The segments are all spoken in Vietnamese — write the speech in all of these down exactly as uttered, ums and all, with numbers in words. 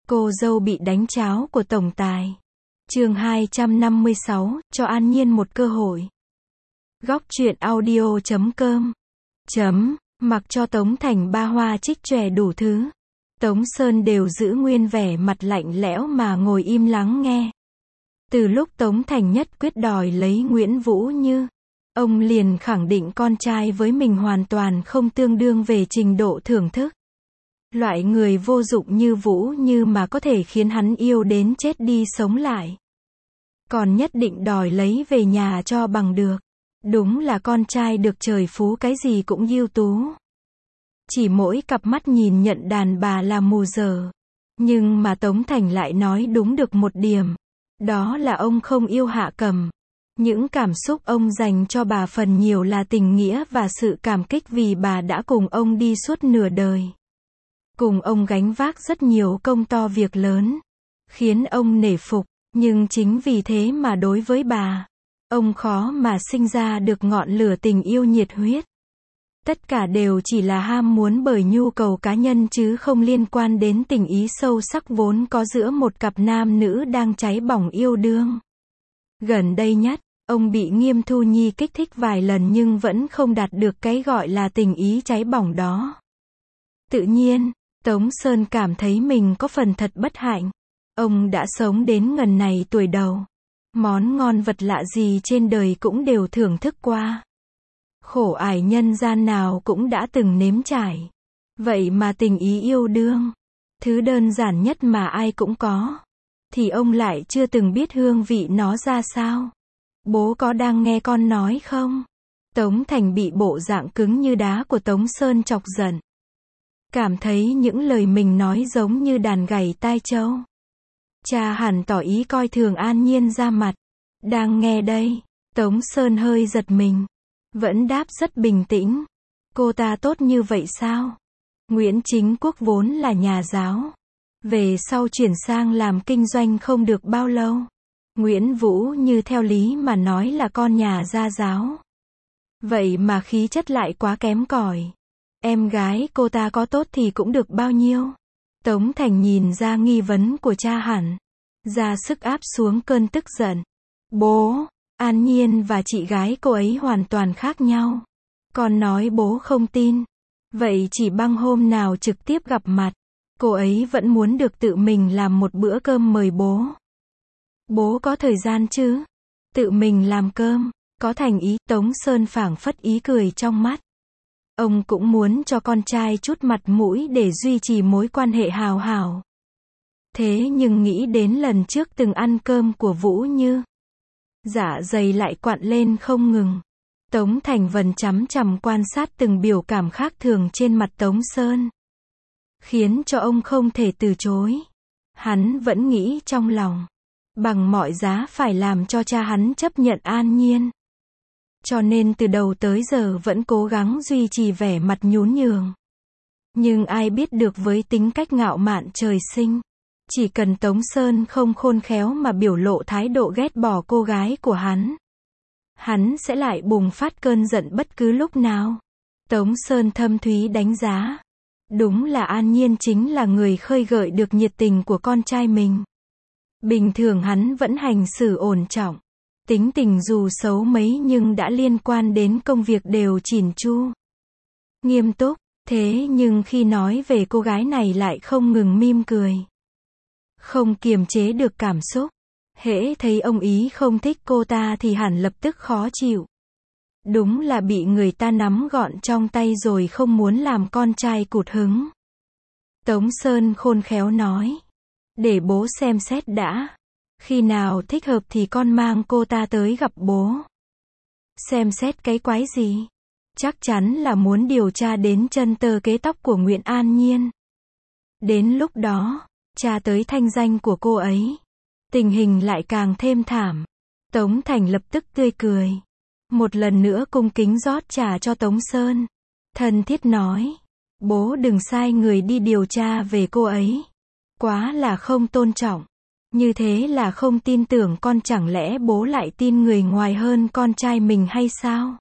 Cô dâu bị đánh cháo của tổng tài. Chương hai trăm năm mươi sáu, cho An Nhiên một cơ hội. Góc truyện audio chấm com. Chấm, mặc cho Tống Thành ba hoa trích chòe đủ thứ. Tống Sơn đều giữ nguyên vẻ mặt lạnh lẽo mà ngồi im lắng nghe. Từ lúc Tống Thành nhất quyết đòi lấy Nguyễn Vũ Như, ông liền khẳng định con trai với mình hoàn toàn không tương đương về trình độ thưởng thức. Loại người vô dụng như Vũ Như mà có thể khiến hắn yêu đến chết đi sống lại. Còn nhất định đòi lấy về nhà cho bằng được. Đúng là con trai được trời phú cái gì cũng ưu tú. Chỉ mỗi cặp mắt nhìn nhận đàn bà là mù dở. Nhưng mà Tống Thành lại nói đúng được một điểm. Đó là ông không yêu Hạ Cầm. Những cảm xúc ông dành cho bà phần nhiều là tình nghĩa và sự cảm kích vì bà đã cùng ông đi suốt nửa đời. Cùng ông gánh vác rất nhiều công to việc lớn. Khiến ông nể phục. Nhưng chính vì thế mà đối với bà, ông khó mà sinh ra được ngọn lửa tình yêu nhiệt huyết. Tất cả đều chỉ là ham muốn bởi nhu cầu cá nhân chứ không liên quan đến tình ý sâu sắc vốn có giữa một cặp nam nữ đang cháy bỏng yêu đương. Gần đây nhất, ông bị Nghiêm Thu Nhi kích thích vài lần nhưng vẫn không đạt được cái gọi là tình ý cháy bỏng đó. Tự nhiên, Tống Sơn cảm thấy mình có phần thật bất hạnh. Ông đã sống đến ngần này tuổi đầu. Món ngon vật lạ gì trên đời cũng đều thưởng thức qua. Khổ ải nhân gian nào cũng đã từng nếm trải. Vậy mà tình ý yêu đương, thứ đơn giản nhất mà ai cũng có, thì ông lại chưa từng biết hương vị nó ra sao. Bố có đang nghe con nói không? Tống Thành bị bộ dạng cứng như đá của Tống Sơn chọc giận. Cảm thấy những lời mình nói giống như đàn gảy tai trâu. Cha hẳn tỏ ý coi thường An Nhiên ra mặt. Đang nghe đây, Tống Sơn hơi giật mình. Vẫn đáp rất bình tĩnh. Cô ta tốt như vậy sao? Nguyễn Chính Quốc vốn là nhà giáo. Về sau chuyển sang làm kinh doanh không được bao lâu. Nguyễn Vũ Như theo lý mà nói là con nhà gia giáo. Vậy mà khí chất lại quá kém cỏi. Em gái cô ta có tốt thì cũng được bao nhiêu? Tống Thành nhìn ra nghi vấn của cha hẳn. Ra sức áp xuống cơn tức giận. Bố, An Nhiên và chị gái cô ấy hoàn toàn khác nhau. Con nói bố không tin. Vậy chỉ bằng hôm nào trực tiếp gặp mặt, cô ấy vẫn muốn được tự mình làm một bữa cơm mời bố. Bố có thời gian chứ? Tự mình làm cơm, có thành ý. Tống Sơn phảng phất ý cười trong mắt. Ông cũng muốn cho con trai chút mặt mũi để duy trì mối quan hệ hào hảo. Thế nhưng nghĩ đến lần trước từng ăn cơm của Vũ Như, dạ dày lại quặn lên không ngừng. Tống Thành Vân chằm chằm quan sát từng biểu cảm khác thường trên mặt Tống Sơn, khiến cho ông không thể từ chối. Hắn vẫn nghĩ trong lòng, bằng mọi giá phải làm cho cha hắn chấp nhận An Nhiên. Cho nên từ đầu tới giờ vẫn cố gắng duy trì vẻ mặt nhún nhường. Nhưng ai biết được với tính cách ngạo mạn trời sinh, chỉ cần Tống Sơn không khôn khéo mà biểu lộ thái độ ghét bỏ cô gái của hắn, hắn sẽ lại bùng phát cơn giận bất cứ lúc nào. Tống Sơn thâm thúy đánh giá. Đúng là An Nhiên chính là người khơi gợi được nhiệt tình của con trai mình. Bình thường hắn vẫn hành xử ổn trọng. Tính tình dù xấu mấy nhưng đã liên quan đến công việc đều chỉn chu, nghiêm túc. Thế nhưng khi nói về cô gái này lại không ngừng mỉm cười, không kiềm chế được cảm xúc. Hễ thấy ông ý không thích cô ta thì hẳn lập tức khó chịu. Đúng là bị người ta nắm gọn trong tay rồi không muốn làm con trai cụt hứng. Tống Sơn khôn khéo nói. Để bố xem xét đã. Khi nào thích hợp thì con mang cô ta tới gặp bố. Xem xét cái quái gì? Chắc chắn là muốn điều tra đến chân tơ kế tóc của Nguyễn An Nhiên. Đến lúc đó, tra tới thanh danh của cô ấy, tình hình lại càng thêm thảm. Tống Thành lập tức tươi cười. Một lần nữa cung kính rót trà cho Tống Sơn. Thân thiết nói. Bố đừng sai người đi điều tra về cô ấy. Quá là không tôn trọng. Như thế là không tin tưởng con, chẳng lẽ bố lại tin người ngoài hơn con trai mình hay sao?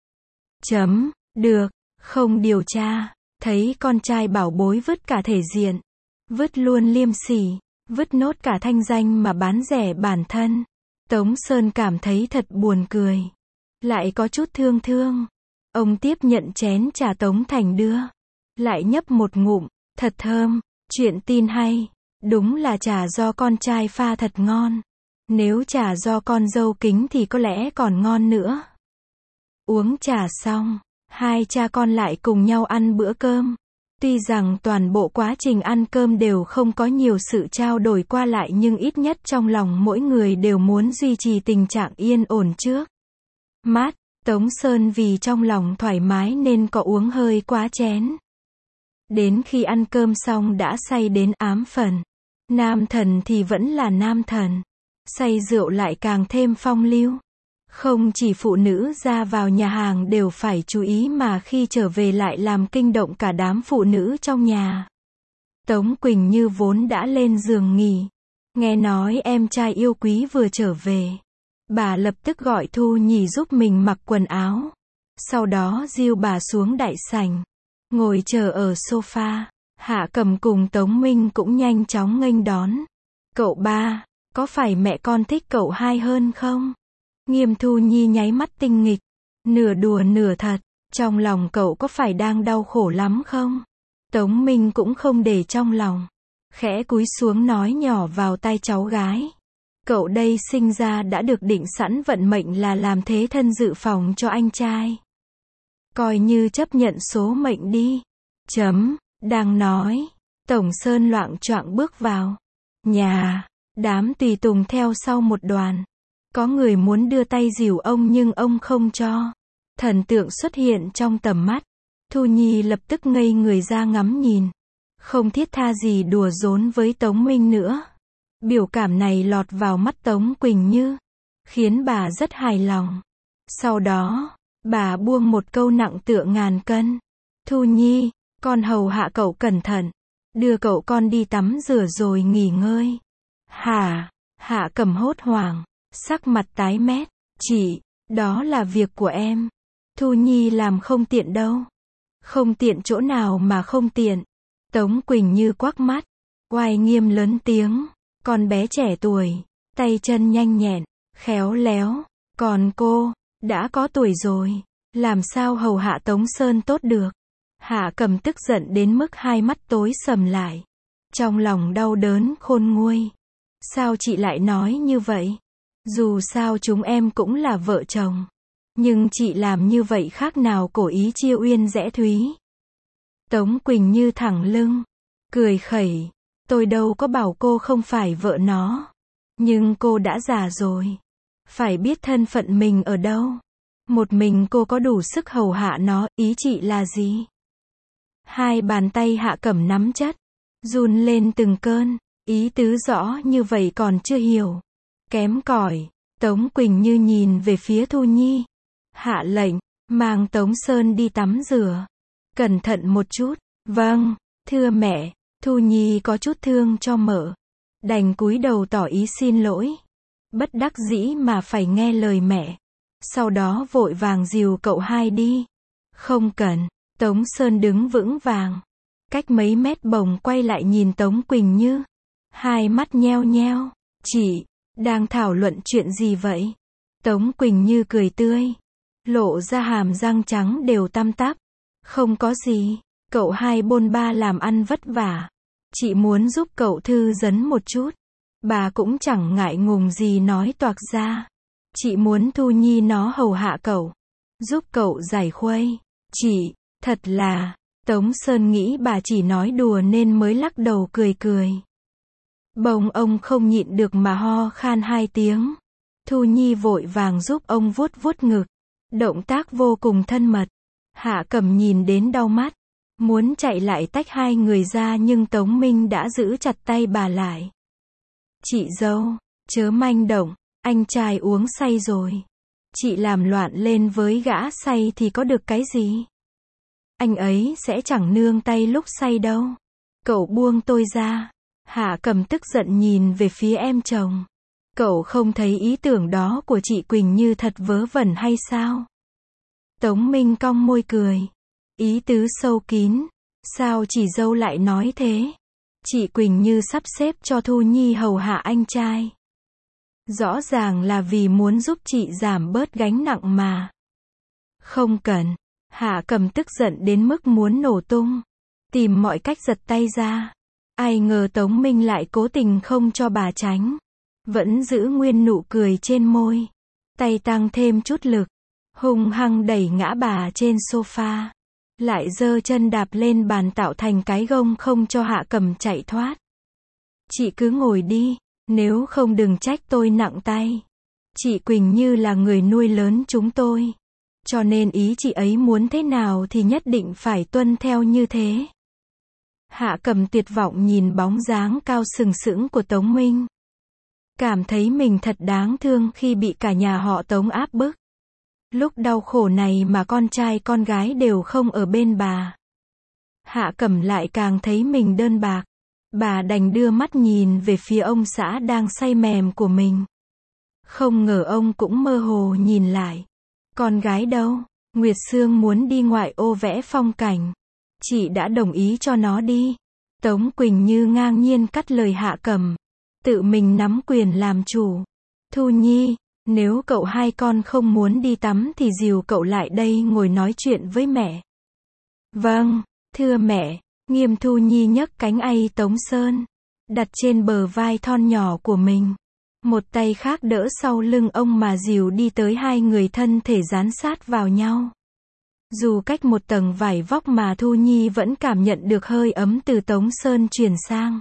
Chấm, được, không điều tra. Thấy con trai bảo bối vứt cả thể diện, vứt luôn liêm sỉ. Vứt nốt cả thanh danh mà bán rẻ bản thân. Tống Sơn cảm thấy thật buồn cười. Lại có chút thương thương. Ông tiếp nhận chén trà Tống Thành đưa. Lại nhấp một ngụm, thật thơm, chuyện tin hay. Đúng là trà do con trai pha thật ngon. Nếu trà do con dâu kính thì có lẽ còn ngon nữa. Uống trà xong, hai cha con lại cùng nhau ăn bữa cơm. Tuy rằng toàn bộ quá trình ăn cơm đều không có nhiều sự trao đổi qua lại nhưng ít nhất trong lòng mỗi người đều muốn duy trì tình trạng yên ổn trước mắt. Tống Sơn vì trong lòng thoải mái nên có uống hơi quá chén. Đến khi ăn cơm xong đã say đến ám phần. Nam thần thì vẫn là nam thần. Say rượu lại càng thêm phong lưu. Không chỉ phụ nữ ra vào nhà hàng đều phải chú ý mà khi trở về lại làm kinh động cả đám phụ nữ trong nhà. Tống Quỳnh Như vốn đã lên giường nghỉ. Nghe nói em trai yêu quý vừa trở về. Bà lập tức gọi Thu Nhì giúp mình mặc quần áo. Sau đó dìu bà xuống đại sảnh. Ngồi chờ ở sofa. Hạ Cầm cùng Tống Minh cũng nhanh chóng nghênh đón. Cậu ba, có phải mẹ con thích cậu hai hơn không? Nghiêm Thu Nhi nháy mắt tinh nghịch. Nửa đùa nửa thật. Trong lòng cậu có phải đang đau khổ lắm không? Tống Minh cũng không để trong lòng. Khẽ cúi xuống nói nhỏ vào tai cháu gái. Cậu đây sinh ra đã được định sẵn vận mệnh là làm thế thân dự phòng cho anh trai. Coi như chấp nhận số mệnh đi. Chấm, đang nói. Tổng Sơn loạng choạng bước vào nhà. Đám tùy tùng theo sau một đoàn. Có người muốn đưa tay dìu ông nhưng ông không cho. Thần tượng xuất hiện trong tầm mắt. Thu Nhi lập tức ngây người ra ngắm nhìn. Không thiết tha gì đùa giỡn với Tống Minh nữa. Biểu cảm này lọt vào mắt Tống Quỳnh Như. Khiến bà rất hài lòng. Sau đó, bà buông một câu nặng tựa ngàn cân. Thu Nhi, con hầu hạ cậu cẩn thận. Đưa cậu con đi tắm rửa rồi nghỉ ngơi. Hả? Hạ Cầm hốt hoảng. Sắc mặt tái mét. Chị, đó là việc của em. Thu Nhi làm không tiện đâu. Không tiện chỗ nào mà không tiện. Tống Quỳnh Như quắc mắt. Oai nghiêm lớn tiếng. Con bé trẻ tuổi. Tay chân nhanh nhẹn. Khéo léo. Còn cô, đã có tuổi rồi. Làm sao hầu hạ Tống Sơn tốt được. Hạ Cầm tức giận đến mức hai mắt tối sầm lại. Trong lòng đau đớn khôn nguôi. Sao chị lại nói như vậy? Dù sao chúng em cũng là vợ chồng. Nhưng chị làm như vậy khác nào cổ ý chiêu uyên rẽ thúy. Tống Quỳnh Như thẳng lưng. Cười khẩy. Tôi đâu có bảo cô không phải vợ nó. Nhưng cô đã già rồi. Phải biết thân phận mình ở đâu. Một mình cô có đủ sức hầu hạ nó, ý chị là gì? Hai bàn tay Hạ Cẩm nắm chất. Run lên từng cơn. Ý tứ rõ như vậy còn chưa hiểu. Kém cỏi. Tống Quỳnh Như nhìn về phía Thu Nhi. Hạ lệnh, mang Tống Sơn đi tắm rửa. Cẩn thận một chút. Vâng, thưa mẹ. Thu Nhi có chút thương cho mợ. Đành cúi đầu tỏ ý xin lỗi. Bất đắc dĩ mà phải nghe lời mẹ. Sau đó vội vàng dìu cậu hai đi. Không cần. Tống Sơn đứng vững vàng. Cách mấy mét bồng quay lại nhìn Tống Quỳnh Như. Hai mắt nheo nheo. Chị, đang thảo luận chuyện gì vậy? Tống Quỳnh Như cười tươi. Lộ ra hàm răng trắng đều tăm tắp. Không có gì. Cậu hai bôn ba làm ăn vất vả. Chị muốn giúp cậu thư dấn một chút. Bà cũng chẳng ngại ngùng gì nói toạc ra. Chị muốn Thu Nhi nó hầu hạ cậu. Giúp cậu giải khuây. Chị, thật là... Tống Sơn nghĩ bà chỉ nói đùa nên mới lắc đầu cười cười. Bỗng ông không nhịn được mà ho khan hai tiếng. Thu Nhi vội vàng giúp ông vuốt vuốt ngực. Động tác vô cùng thân mật. Hạ Cẩm nhìn đến đau mắt. Muốn chạy lại tách hai người ra nhưng Tống Minh đã giữ chặt tay bà lại. Chị dâu, chớ manh động, anh trai uống say rồi. Chị làm loạn lên với gã say thì có được cái gì? Anh ấy sẽ chẳng nương tay lúc say đâu. Cậu buông tôi ra. Hạ Cầm tức giận nhìn về phía em chồng. Cậu không thấy ý tưởng đó của chị Quỳnh Như thật vớ vẩn hay sao? Tống Minh cong môi cười. Ý tứ sâu kín. Sao chị dâu lại nói thế? Chị Quỳnh như sắp xếp cho Thu Nhi hầu hạ anh trai. Rõ ràng là vì muốn giúp chị giảm bớt gánh nặng mà. Không cần. Hạ Cầm tức giận đến mức muốn nổ tung. Tìm mọi cách giật tay ra. Ai ngờ Tống Minh lại cố tình không cho bà tránh. Vẫn giữ nguyên nụ cười trên môi. Tay tăng thêm chút lực. Hung hăng đẩy ngã bà trên sofa. Lại giơ chân đạp lên bàn tạo thành cái gông không cho Hạ Cầm chạy thoát. Chị cứ ngồi đi. Nếu không đừng trách tôi nặng tay. Chị Quỳnh như là người nuôi lớn chúng tôi. Cho nên ý chị ấy muốn thế nào thì nhất định phải tuân theo như thế. Hạ Cầm tuyệt vọng nhìn bóng dáng cao sừng sững của Tống Minh. Cảm thấy mình thật đáng thương khi bị cả nhà họ Tống áp bức. Lúc đau khổ này mà con trai con gái đều không ở bên bà. Hạ Cầm lại càng thấy mình đơn bạc. Bà đành đưa mắt nhìn về phía ông xã đang say mềm của mình. Không ngờ ông cũng mơ hồ nhìn lại. Con gái đâu? Nguyệt Sương muốn đi ngoại ô vẽ phong cảnh. Chị đã đồng ý cho nó đi. Tống Quỳnh như ngang nhiên cắt lời Hạ Cầm. Tự mình nắm quyền làm chủ. Thu Nhi, nếu cậu hai con không muốn đi tắm thì dìu cậu lại đây ngồi nói chuyện với mẹ. Vâng, thưa mẹ. Nghiêm Thu Nhi nhấc cánh ây Tống Sơn. Đặt trên bờ vai thon nhỏ của mình. Một tay khác đỡ sau lưng ông mà dìu đi tới hai người thân thể dán sát vào nhau. Dù cách một tầng vải vóc mà Thu Nhi vẫn cảm nhận được hơi ấm từ Tống Sơn truyền sang.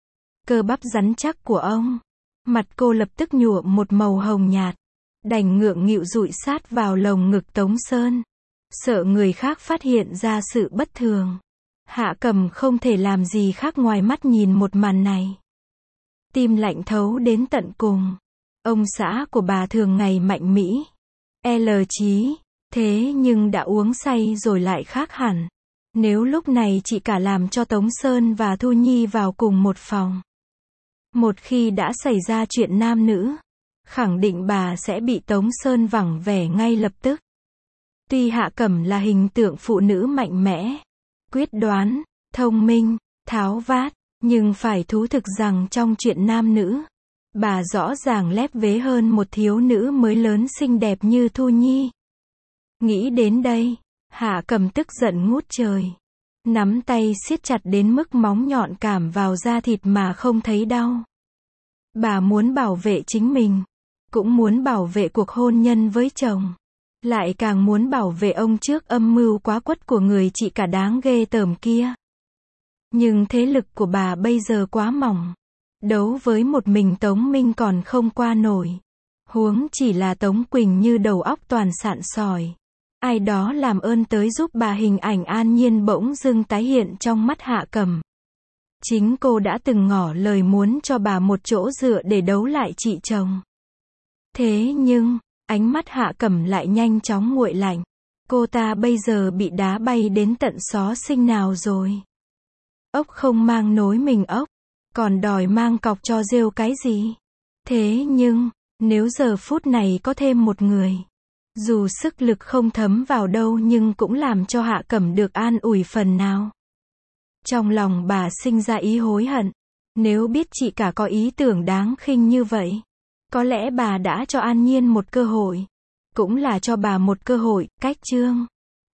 Cơ bắp rắn chắc của ông. Mặt cô lập tức nhuộm một màu hồng nhạt. Đành ngượng nghịu dụi sát vào lồng ngực Tống Sơn. Sợ người khác phát hiện ra sự bất thường. Hạ Cầm không thể làm gì khác ngoài mắt nhìn một màn này. Tim lạnh thấu đến tận cùng. Ông xã của bà thường ngày mạnh mĩ. L trí. Thế nhưng đã uống say rồi lại khác hẳn. Nếu lúc này chị cả làm cho Tống Sơn và Thu Nhi vào cùng một phòng. Một khi đã xảy ra chuyện nam nữ, khẳng định bà sẽ bị Tống Sơn vẳng vẻ ngay lập tức. Tuy Hạ Cầm là hình tượng phụ nữ mạnh mẽ, quyết đoán, thông minh, tháo vát, nhưng phải thú thực rằng trong chuyện nam nữ, bà rõ ràng lép vế hơn một thiếu nữ mới lớn xinh đẹp như Thu Nhi. Nghĩ đến đây, Hạ Cầm tức giận ngút trời. Nắm tay siết chặt đến mức móng nhọn cảm vào da thịt mà không thấy đau. Bà muốn bảo vệ chính mình, cũng muốn bảo vệ cuộc hôn nhân với chồng. Lại càng muốn bảo vệ ông trước âm mưu quá quất của người chị cả đáng ghê tởm kia. Nhưng thế lực của bà bây giờ quá mỏng. Đấu với một mình Tống Minh còn không qua nổi. Huống chỉ là Tống Quỳnh như đầu óc toàn sạn sỏi. Ai đó làm ơn tới giúp bà. Hình ảnh An Nhiên bỗng dưng tái hiện trong mắt Hạ Cầm. Chính cô đã từng ngỏ lời muốn cho bà một chỗ dựa để đấu lại chị chồng. Thế nhưng, ánh mắt Hạ Cầm lại nhanh chóng nguội lạnh. Cô ta bây giờ bị đá bay đến tận xó sinh nào rồi. Ốc không mang nối mình ốc, còn đòi mang cọc cho rêu cái gì. Thế nhưng, nếu giờ phút này có thêm một người, dù sức lực không thấm vào đâu nhưng cũng làm cho Hạ Cầm được an ủi phần nào. Trong lòng bà sinh ra ý hối hận. Nếu biết chị cả có ý tưởng đáng khinh như vậy, có lẽ bà đã cho An Nhiên một cơ hội. Cũng là cho bà một cơ hội, cách chương.